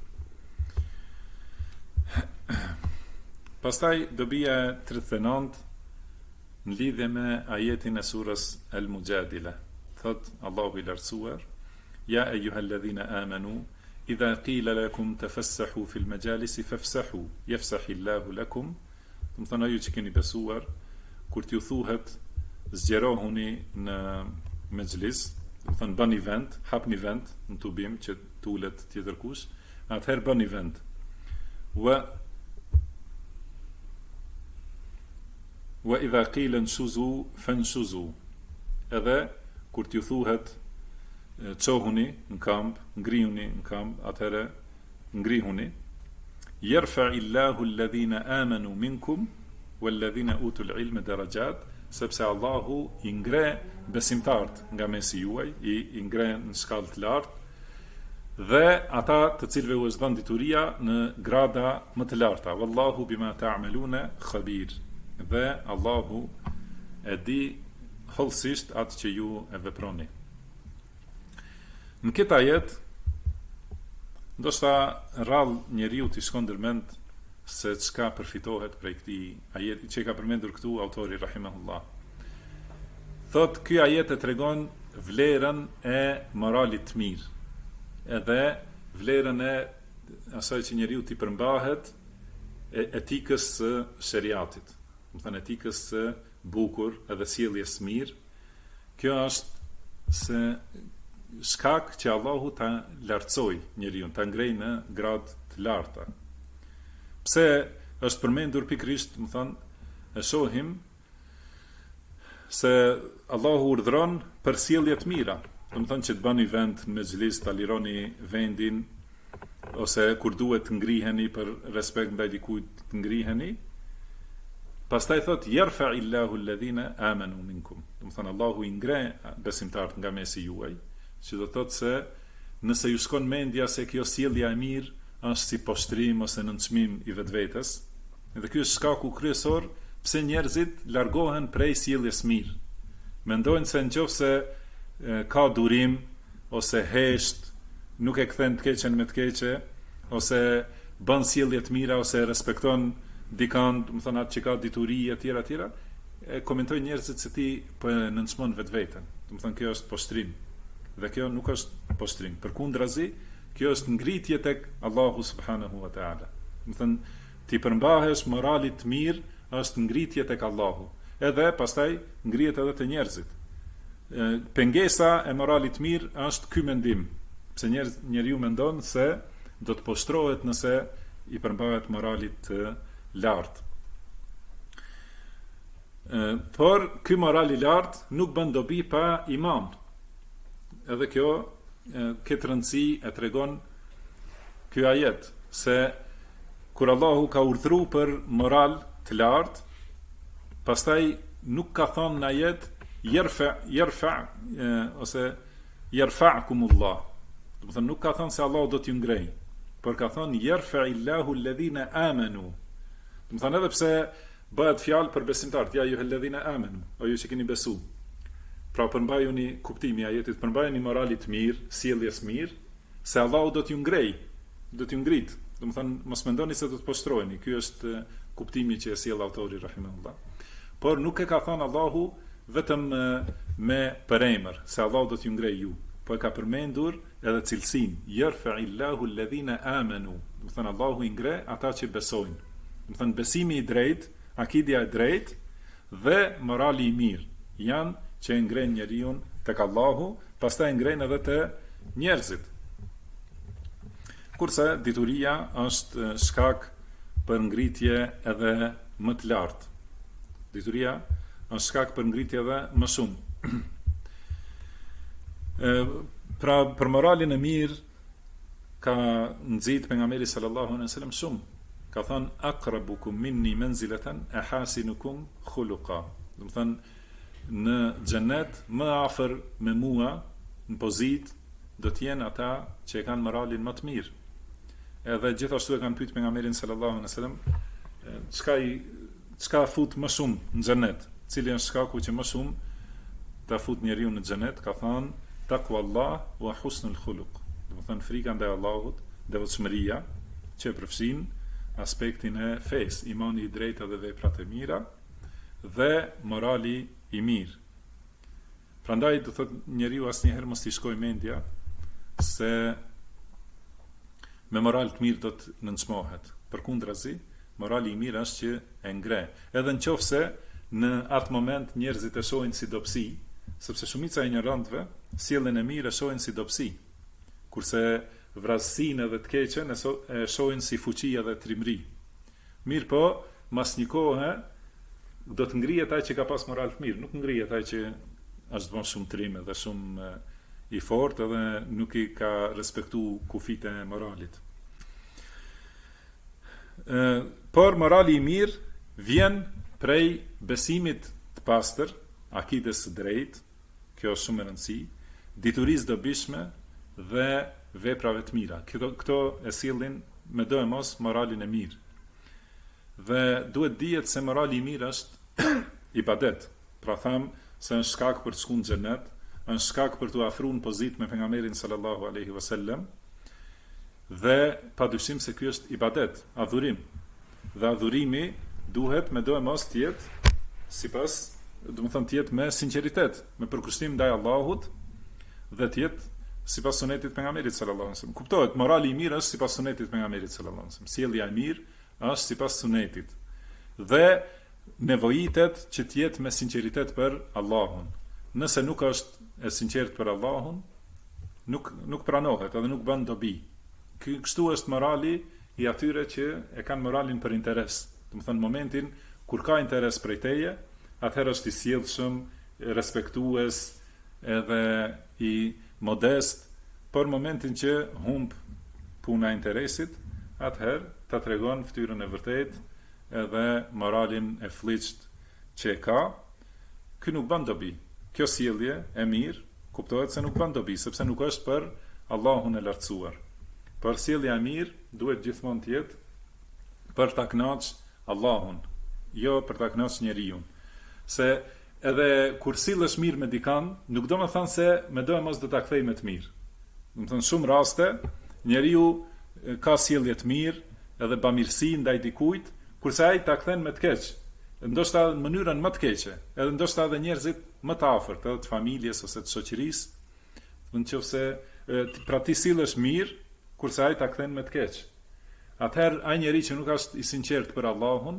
Pastaj dobia 39 në lidhje me ajetin e surës Al-Mujadila. Thot Allahu i lartësuar: Ja ayyuhalladhina amanu idha qila lakum tafassahu fil majalisi fafsahu yafsahillahu lakum. Do të thonë ju që keni besuar, kur t'ju thuhet zgjerohuni në mexhlis, do të thonë bëni vend, hapni vend në tubim që tulet tjetër kush, atëherë bëni vend. Wa idha qila nshuzu fanshuzu. Edhe kur t'ju thuhet çohuni në kamp, ngrihuni në kamp, atëherë ngrihuni. Yarfa'illahu alladhina amanu minkum walladhina utul ilma darajat, sepse Allahu i ngre besimtarët nga mesi juaj, i ngre në shkallë të lartë, dhe ata të cilëve u është dhënë dituria në grada më të larta. Wallahu bima ta'maluna khabir. Dhe Allahu e di hollësisht atë që ju e veproni. Në këtë ajet, ndoshta rrallë njeriu t'i shkon ndërmend se çka përfitohet prej këtij ajeti që ka përmendur këtu autori rahimahullah. Thot ky ajet e tregon vlerën e moralit të mirë, edhe vlerën e asaj që njeriu t'i përmbahet etikës së shariatit. do të thënë etikës së bukur edhe sjelljes së mirë. Kjo është se shkak që Allahu ta lartësoj njeriu, ta ngrej në gradë të larta. Pse është përmendur pikërisht, do të thënë, e shohim se Allahu urdhëron për sjellje të mira. Do të thënë që të bani vend në mezhlis, ta lironi vendin, ose kur duhet të ngriheni për respekt ndaj dikujt të ngriheni. Pastaj thot yarfa illahu alladhina amanu minkum. Do të thënë Allahu i ngre besimtarët nga mesi juaj, që do thotë se nëse ju shkon mendja se kjo sjellja e mirë është si poshtrim ose nënçmim i vetvetes, edhe ky është shkaku kryesor pse njerëzit largohen prej sjelljes mirë. Mendojnë se nëse ka durim ose hesht, nuk e kthen të keqen me të keqe, ose bën sjellje të mira ose respekton dikan, do të thonë atë që ka dituri etj etj, e komentojnë njerëzit se ti po e nënçmon vetveten. Do të thonë kjo është poshtrim. Dhe kjo nuk është poshtrim. Përkundrazi, kjo është ngritje tek Allahu subhanahu wa taala. Do të thonë ti përmbahesh moralit të mirë, është ngritje tek Allahu. Edhe pastaj ngrihet edhe te njerëzit. Pengesa e moralit të mirë është ky mendim. Pse njeriu mendon se do të poshtrohet nëse i përmbahet moralit të lartë. Por ky moral i lartë nuk bën dobi pa iman. Edhe kjo këtë rëndësi e tregon ky ajet, se kur Allahu ka urdhëruar për moral të lartë, pastaj nuk ka thënë në ajet yerfa ose yerfa'kumullah. Do të thonë nuk ka thënë se Allahu do t'ju ngrejë, por ka thënë yerfa illahu alladhina amanu. Do të thonë edhe pse bëhet fjalë për besimtarët, ja ju alladhina amanu, o ju që keni besu. Pra përmbajuni kuptimi i ajetit, përmbajuni moralit mirë, sjelljes mirë, se Allahu do t'ju ngrej, do t'ju ngrit. Do të thonë mos mendoni se do të poshtroheni. Ky është kuptimi që e sjell autori rahimahullah. Por nuk e ka thënë Allahu vetëm me përemër, se Allahu do t'ju ngrej ju, po e ka përmendur edhe cilësinë, yarfa illahu alladhina amanu. Do të thonë Allahu i ngre ata që besojnë. Do të thonë besimi i drejtë, akidia e drejtë dhe morali i mirë janë që e ngren njeriu tek Allahu, pastaj e ngren edhe te njerëzit. Kurse dituria është shkak për ngritje edhe më të lartë. Dituria është shkak për ngritje edhe më shumë. Pra për moralin e mirë ka nxit pejgamberi sallallahu alaihi wasallam shumë. Ka thënë aqrabukum minni manzilatan ahasinukum khuluqa. Do të thënë në xhenet më afër me mua në pozitë do të jenë ata që e kanë moralin më të mirë. Edhe gjithashtu e kanë pyetur pejgamberin sallallahu alaihi wasallam çka fut më shumë në xhenet, cili është shkaku që më shumë ta fut njeriu në xhenet. Ka thënë taqwallah wa husnul khuluq. Do të thënë frika ndaj Allahut, devotshmëria që përfshin aspektin e fesë, imani i drejtë dhe veprat e mira dhe morali i mirë. Prandaj do thotë njeriu asnjëherë mos t'i shkojë mendja se me moral të mirë do të nënçmohet. Përkundrazi, morali i mirë është që e ngre. Edhe nëse në atë moment njerëzit e shohin si dobësi, sepse shumica e ignorantëve sjelljen e mirë e shohin si dobësi, kurse vrasësinë edhe të keqen e shohin si fuqi edhe trimëri. Mirë po, mas një kohe do të ngrihet ai që ka pas moral të mirë, nuk ngrihet ai që është bën shumë trim edhe shumë i fortë edhe nuk i ka respektu kufit e moralit. Por morali i mirë vjen prej besimit të pastër, akides së drejtë, kjo është shumë e rëndësishme, diturisë dobishme dhe veprave të mira. Këto e sillin me do e mos moralin e mirë. Dhe duhet dihet se morali i mirë është ibadet. Pra tham se është shkak për të shkuar në xhenet, është shkak për të afruar në pozitë me pejgamberin sallallahu alaihi wasallam. Dhe padyshim se ky është ibadet, adhurim. Dhe adhurimi duhet me do e mos të jetë sipas, do të thonë të jetë me sinqeritet, me përkushtim ndaj Allahut dhe të jetë sipas sunetit pejgamberit sallallahu alaihi wasallam. Kuptohet, morali i mirë është sipas sunetit pejgamberit sallallahu alaihi wasallam. Sjellja e mirë është sipas sunetit. Dhe nevojitet që të jetë me sinqeritet për Allahun. Nëse nuk është e sinqert për Allahun, nuk pranohet edhe nuk bën dobi. Kështu është morali i atyre që e kanë moralin për interes. Do të thënë momentin kur ka interes prej teje, atëherë është i sjellshëm, respektues edhe i modest, për momentin që humb puna e interesit, atëherë ta tregon fytyrën e vërtet edhe moralin e fliqt që e ka. Ky nuk bën dobi. Kjo sjellje e mirë kuptohet se nuk bën dobi, sepse nuk është për Allahun e lartësuar. Por sjellja e mirë duhet gjithmonë të jetë për ta kënaqur Allahun, jo për ta kënaqur njeriu. Se edhe kur sillesh mirë me dikan, nuk do të thonë se mendoj mos do ta kthej me të mirë. Do të thonë shumë raste njeriu ka sjellje të mirë edhe bamirësi ndaj dikujt, kurse ai ta kthen me të keq. Ndoshta në mënyrën më të keqe, edhe ndoshta edhe njerëzit më të afërt, edhe të familjes ose të shoqërisë, nëse pra ti sillesh mirë, kurse ai ta kthen me të keq. Atëherë ai njeri që nuk është i sinqert për Allahun,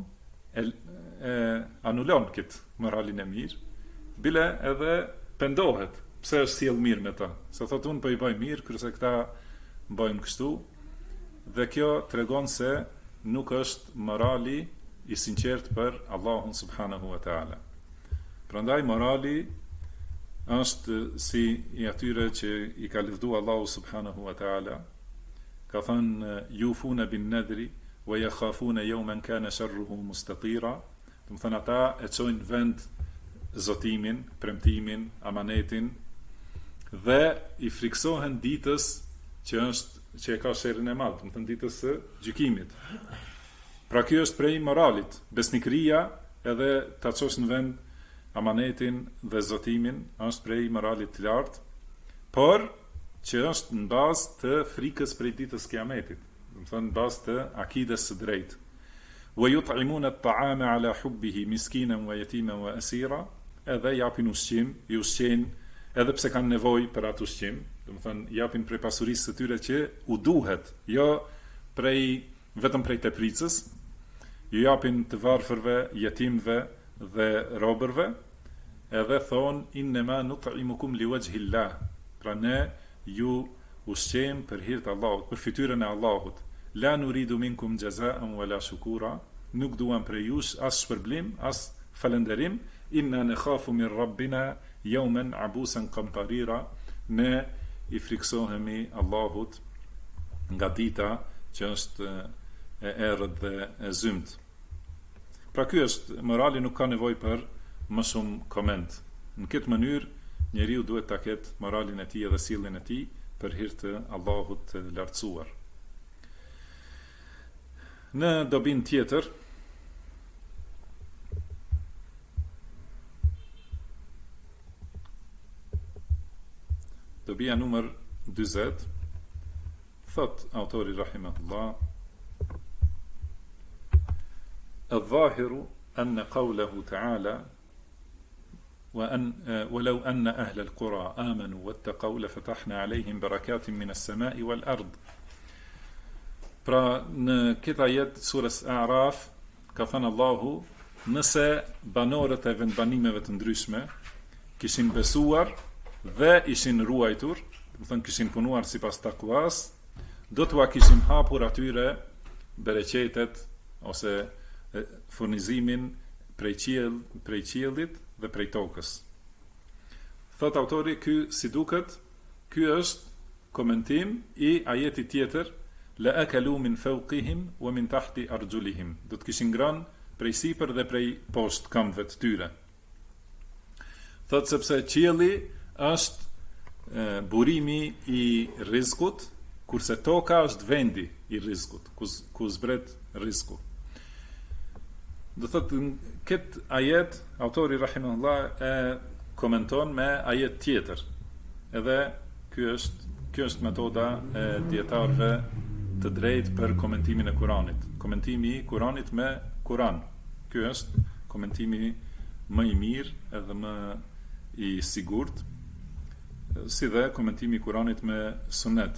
anulon këtë moralin e mirë, bile edhe pendohet pse është sjell mirë me ta. Se thotë unë po i bëj mirë, kurse këta bëjnë kështu, dhe kjo tregon se nuk është morali i sinqert për Allahun subhanahu wa ta'ala. Prandaj morali është si i atyre që i ka lëvdu Allahu subhanahu wa ta'ala. Ka thënë yufuna bin nadri wa yakhafuna yawman kana sharruhu mustatira. Do të thënë ata e çojnë vend zotimin, premtimin, amanetin dhe i friksohen ditës që e ka sherrin e madh, do të thënë ditës së gjykimit. Pra kjo është prej moralit. Besnikëria edhe ta çosh në vend amanetin dhe zotimin është prej moralit të lartë, por që është në bazë të frikës prej ditës kiametit. Do të thënë në bazë të akides së drejtë. Wa yut'imuna at-ta'ama 'ala hubbihi miskinan wa yatiman wa asira, edhe japin ushqim, i ushqejnë edhe pse kanë nevojë për atë ushqim. Do të thënë japin prej pasurisë së tyre që u duhet, jo vetëm prej tepricës. Ju japin të varfërve, jetimve dhe robërve, edhe thonë innema nut'imukum liwajhillah. Pra ne ju ushqejmë për hir të Allahut, për fytyrën e Allahut. La nuridu minkum jazaan wala shukura. Nuk duam prej jush as shpërblim, as falënderim. Inna nakhafu min rabbina yawman abusan qamtarira. Ne i friksohemi Allahut nga dita që është e errët dhe e zymt. Pra ky është morali, nuk ka nevojë për më shumë koment. Në këtë mënyrë njeriu duhet ta ketë moralin e tij dhe sjelljen e tij për hir të Allahut të lartësuar. Në dobin tjetër dobia numër 40, thot autori rahimahullah: الظاهر أن قوله تعالى ولو أن أهل القرى آمنوا واتقوا لفتحنا عليهم بركات من السماء والأرض. Pra në këtë ajet surës A'raf ka thënë Allahu, nëse banorët e vendbanimeve të ndryshme kishin besuar dhe ishin ruajtur, do të thënë kishin punuar sipas takuas, do t'ua kishin hapur atyre bereqetet ose furnizimin prej qiellit dhe prej tokës. Thot autori, ky si duket, ky është komentim i ajetit tjetër: la akalu min fawqihim wa min tahti arjulihim. Do të kishin ngrënë prej sipër dhe prej poshtë këmbëve të tyre. Thot sepse qielli është burimi i rrezikut, kurse toka është vendi i rrezikut, ku zbret rreziku. Do thotë këtë ajet autori rahimahullah e komenton me ajet tjetër. Edhe kjo është metoda e dietarëve të drejtë për komentimin e Kuranit. Komentimi i Kuranit me Kuran. Ky është komentimi më i mirë edhe më i sigurt, si dhe komentimi i Kuranit me Sunet.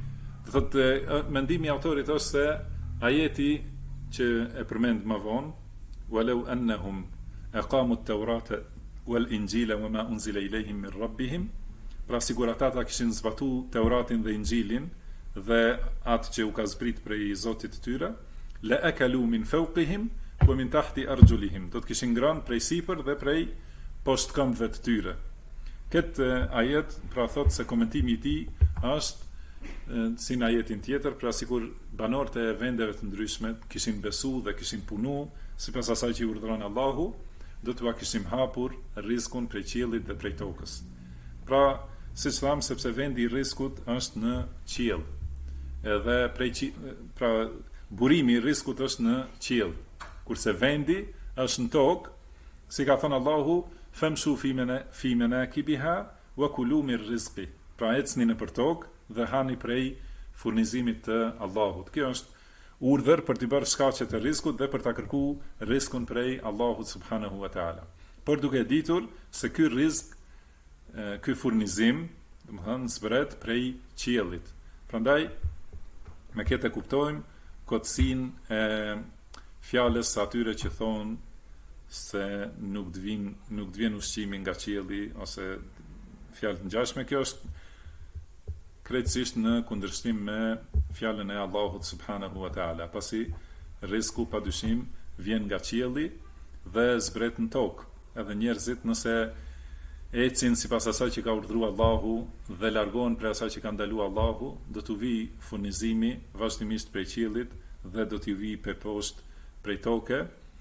Do thotë mendimi i autorit është se ajeti që e përmend më vonë, walau annahum aqamu at-taurata wal injila wama unzila ilayhim min rabbihim, pra sigurata ata kishin zbatu Teuratin dhe Injilin dhe atë që u ka zbrit prej Zotit të tyre, la akalu min fawqihim wa min tahti arjulihim, do të kishin ngrënë prej sipër dhe prej poshtë këmbëve të tyre. Këtë ajet pra thot se komentimi i tij është si në ajetin tjetër, pra sikur banorët e vendeve të ndryshme kishin besu dhe kishin punu sipas asaj që i urdhëron Allahu, do t'ua kishim hapur rrezikun prej qiellit dhe prej tokës. Pra, siç tham, sepse vendi i rrezikut është në qiell. Edhe pra burimi i rrezikut është në qiell, kurse vendi është në tokë, si ka thënë Allahu, famshu fi manakibiha wa kulu min rizqi. Pra ecni nëpër tokë dhe hani prej furnizimit të Allahut. Kjo është urdhër për të bërë shkaqe të rrezikut dhe për ta kërkuar rrezikun prej Allahut subhanahu wa taala. Por duke ditur se ky rrezik, ky furnizim, domethënë zbret prej qiellit. Prandaj me këtë kuptojmë kotësinë e fjalës atyre që thonë se nuk të vjen ushqimi nga qielli ose fjalë të ngjashme. Kjo është krejtësisht në kundërshtim me fjalën e Allahut subhanahu wa taala, pasi rreziku padyshim vjen nga qielli dhe zbret në tokë. Edhe njerëzit nëse ecin sipas asaj që ka urdhëruar Allahu dhe largohen prej asaj që ka ndaluar Allahu, do t'u vi furnizimi vazhdimisht prej qiellit dhe do t'u vi për poshtë prej toke.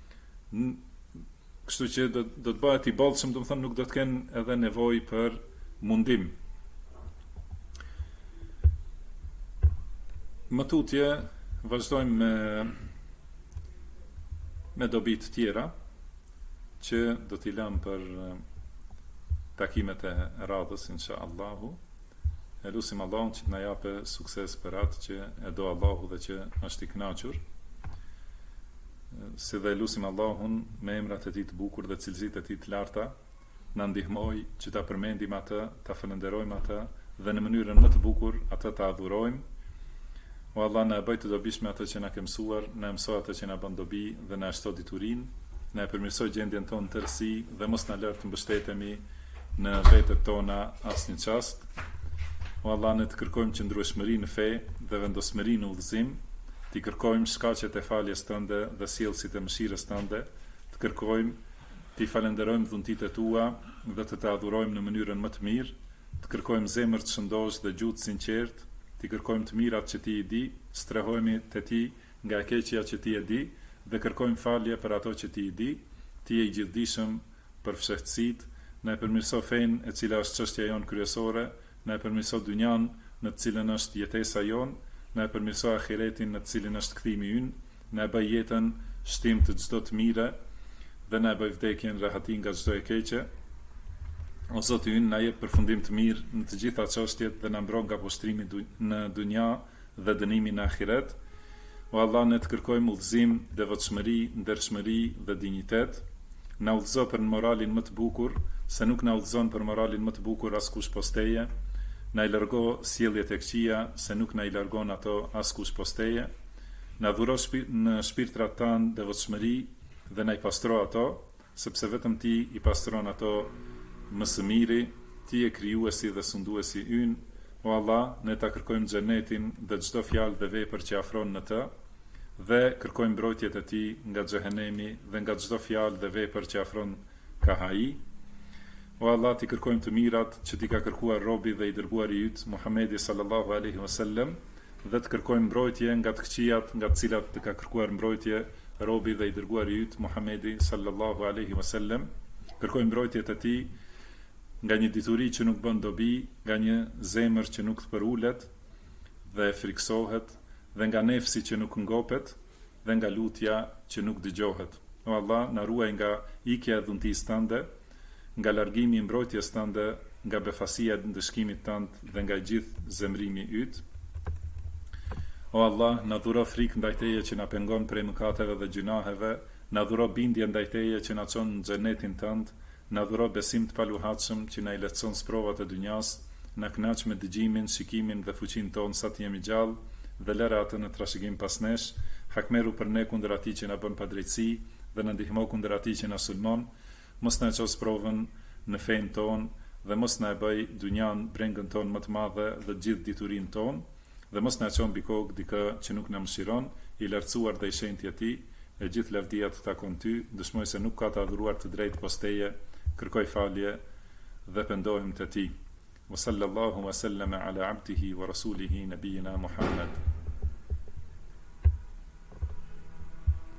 Kështu që do të bëhet i bollshëm, domethënë nuk do të kenë edhe nevojë për mundim. Më tutje vazhdojmë me dobi të tjera që do t'i lëm për takimet e radhës inshallahu. Elusim Allahun që të na japë sukses për atë që e do Allahu dhe që është i kënaqur. Si dhe elusim Allahun me emrat e tij të bukur dhe cilësitë e tij të larta, na ndihmoj që ta përmendim atë, ta falenderojmë atë dhe në mënyrën më të bukur atë ta adhurojmë. O Allah, na e bëj të dobishme atë që na ke mësuar, na mëso atë që na bën dobi dhe na shto diturinë, na e përmirësoj gjendjen tonë të tërësi dhe mos na lër të mbështetemi në vetët tona asnjë çast. O Allah, ne të kërkojmë qëndrueshmëri në fe dhe vendosmëri në udhëzim, të kërkojmë shkaqet e faljes tënde dhe sjellësit e mëshirës tënde, të kërkojmë të falenderojmë dhuntitë tua dhe të adhurojmë në mënyrën më të mirë, të kërkojmë zemër të shëndosh dhe gjuhë të sinqertë, të kërkojmë të mirat që ti i di, strehojmë te ti nga e keqja që ti e di dhe kërkojmë falje për ato që ti i di, ti je i gjithdijshëm për fshehtësitë. Na e përmirëso fenë e cila është çështja jonë kryesore, na e përmirëso dynjan në të cilën është jetesa jonë, na e përmirëso ahiretin në të cilin është kthimi ynë, na e bëj jetën shtim të çdo të mire dhe na e bëj vdekjen rahati nga çdo e keqe. O Zoti ynë, na jep përfundim të mirë në të gjitha çështjet dhe na mbron nga poshtrimi në dunja dhe dënimi në ahiret. O Allah, ne të kërkojmë udhëzim, devotshmëri, ndershmëri dhe dinjitet. Na udhëzo për moralin më të bukur, se nuk na udhëzon për moralin më të bukur askush posteje. Na i largo sjelljet e këqija, se nuk na i largon ato askush posteje. Na dhuro në shpirtrat tanë devotshmëri dhe na i pastro ato, sepse vetëm ti i pastron ato më së miri, ti e krijuesi dhe sunduesi ynë. O Allah, ne ta kërkojmë xhenetin dhe çdo fjalë dhe vepër që afron në të, dhe kërkojmë mbrojtjet e ti nga xhehenemi dhe nga çdo fjalë dhe vepër që afron kahai. O Allah, ti kërkojmë të mirat që ti ka kërkuar robi dhe i dërguari yt Muhamedi sallallahu alaihi wasallam, dhe të kërkojmë mbrojtje nga të këqijat nga të cilat të ka kërkuar mbrojtje robi dhe i dërguari yt Muhamedi sallallahu alaihi wasallam. Kërkojmë mbrojtjet e ti nga një dituri që nuk bën dobi, nga një zemër që nuk të përulet dhe friksohet, dhe nga nefsi që nuk ngopet, dhe nga lutja që nuk dëgjohet. O Allah, na ruaj nga ikja e dhuntisë tënde, nga largimi i mbrojtjes tënde, nga befasia e ndëshkimit tënd dhe nga gjithë zemrimi yt. O Allah, na dhuro frikë ndaj teje që na pengon prej mëkateve dhe gjunaheve, na dhuro bindje ndaj teje që na çon në xhenetin tënd, na dhuro besim të paluhatshëm që na i lehtëson sprovat e dunjas, na kënaq me dëgjimin, shikimin dhe fuqinë tonë sa të jemi gjallë dhe lëra atë në trashëgim pas nesh, hakmeru për ne kundër atij që na bën padrejtësi dhe na ndihmo kundër atij që na sulmon, mos na ços provën në fen ton dhe mos na e bëj dunjan brengën ton më të madhe dhe gjithë diturinë ton, dhe mos na çon mbi kokë dikë që nuk na mëshiron, i lartësuar dhe i shenjtë i tij, e gjithë lavdia të takon ty, dëshmoj se nuk ka të adhuruar të drejtë pos teje, kërkoj falje dhe pendohem te ti. Wa sallallahu wa sallama ala abdihi wa rasulihi nabiyina Muhammad